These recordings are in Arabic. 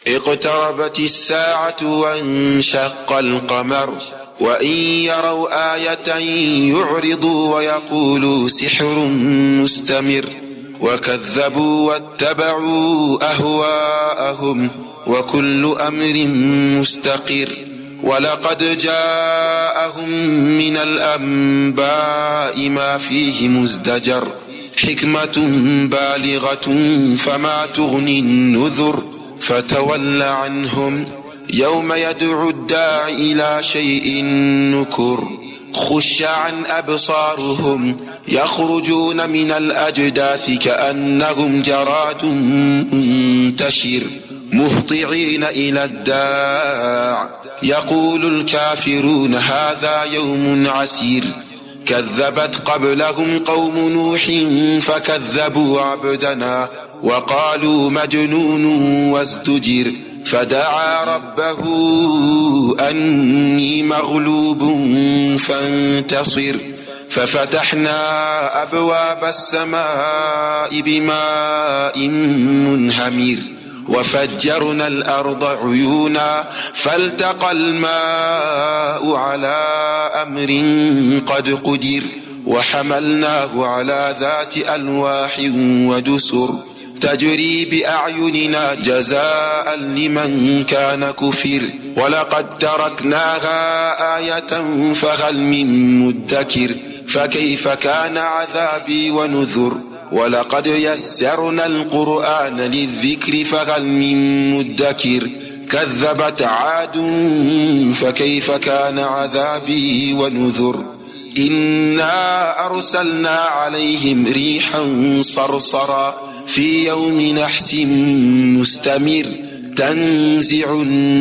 اقتربت الساعة وانشق القمر وإن يروا آية يعرضوا ويقولوا سحر مستمر وكذبوا واتبعوا أهواءهم وكل أمر مستقر ولقد جاءهم من الأنباء ما فيه مزدجر حكمة بالغة فما تغني النذر فتول عنهم يوم يدعو الداع إلى شيء نكر خش عن أبصارهم يخرجون من الأجداث كأنهم جراد منتشر مهطعين إلى الداع يقول الكافرون هذا يوم عسير كذبت قبلهم قوم نوح فكذبوا عبدنا وقالوا مجنون وازدجر فدعا ربه أني مغلوب فانتصر ففتحنا أبواب السماء بماء منهمر وفجرنا الأرض عيونا فالتقى الماء على أمر قد قدر وحملناه على ذات ألواح ودسر تجري بأعيننا جزاء لمن كان كفر ولقد تركناها آية فهل من مدكر فكيف كان عذابي ونذر ولقد يسرنا القرآن للذكر فهل من مدكر كذبت عاد فكيف كان عذابي ونذر إنا أرسلنا عليهم ريحا صرصرا في يوم نحس مستمر تنزع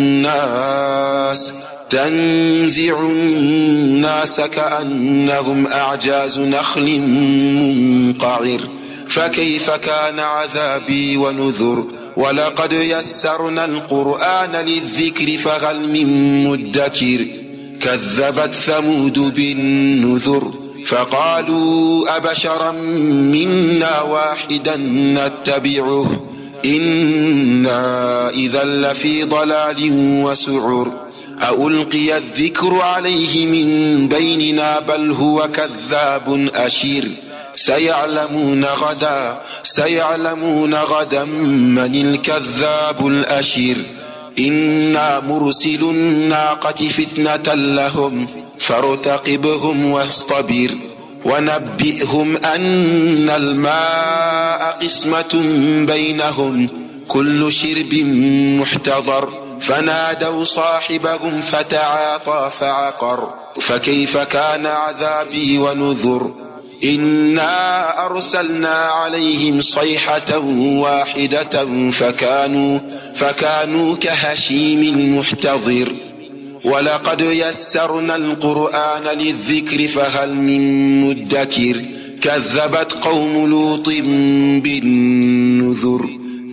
الناس كأنهم أعجاز نخل منقعر فكيف كان عذابي ونذر ولقد يسرنا القرآن للذكر فهل من مدكر كذبت ثمود بالنذر فقالوا أبشرا منا واحدا نتبعه إنا إذا لفي ضلال وسعر ألقي الذكر عليه من بيننا بل هو كذاب أشير سيعلمون غدا من الكذاب الأشير إنا مرسل الناقة فتنة لهم فارتقبهم واصطبر ونبئهم أن الماء قسمة بينهم كل شرب محتضر فنادوا صاحبهم فتعاطى فعقر فكيف كان عذابي ونذر إنا أرسلنا عليهم صيحة واحدة فكانوا كهشيم المحتضر ولقد يسرنا القرآن للذكر فهل من مدكر كذبت قوم لوط بالنذر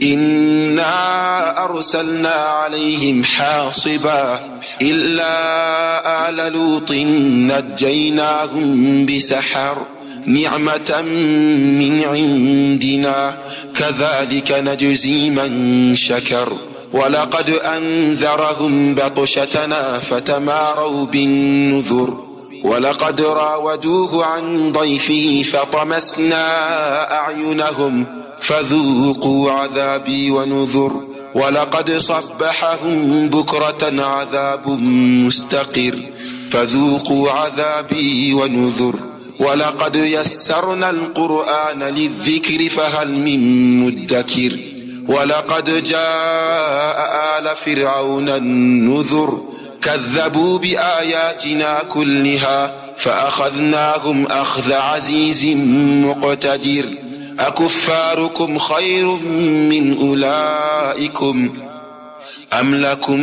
إنا أرسلنا عليهم حاصبا إلا آل لوط نجيناهم بسحر نعمة من عندنا كذلك نجزي من شكر ولقد أنذرهم بطشتنا فتماروا بالنذر ولقد راودوه عن ضيفه فطمسنا أعينهم فذوقوا عذابي ونذر ولقد صبحهم بكرة عذاب مستقر فذوقوا عذابي ونذر ولقد يسرنا القرآن للذكر فهل من مدكر ولقد جاء آل فرعون النذر كذبوا بآياتنا كلها فأخذناهم أخذ عزيز مقتدر أكفاركم خير من أولئكم أم لكم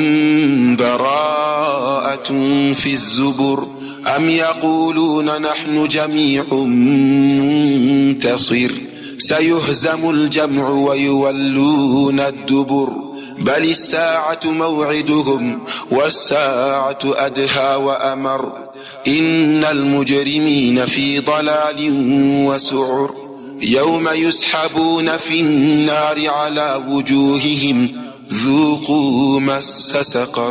براءة في الزبر أم يقولون نحن جميع منتصر سيهزم الجمع ويولون الدبر بل الساعة موعدهم والساعة أدهى وأمر إن المجرمين في ضلال وسعر يوم يسحبون في النار على وجوههم ذوقوا مس سقر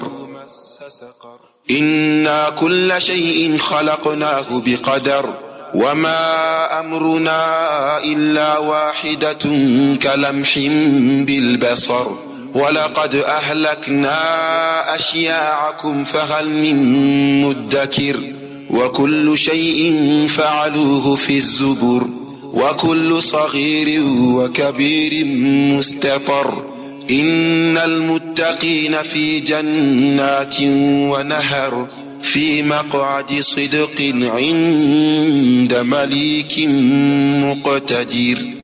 إنا كل شيء خلقناه بقدر وما أمرنا إلا واحدة كلمح بالبصر ولقد أهلكنا أشياعكم فهل من مدكر وكل شيء فعلوه في الزبر وكل صغير وكبير مستطر إن المتقين في جنات ونهر في مقعد صدق عند مليك مقتدر.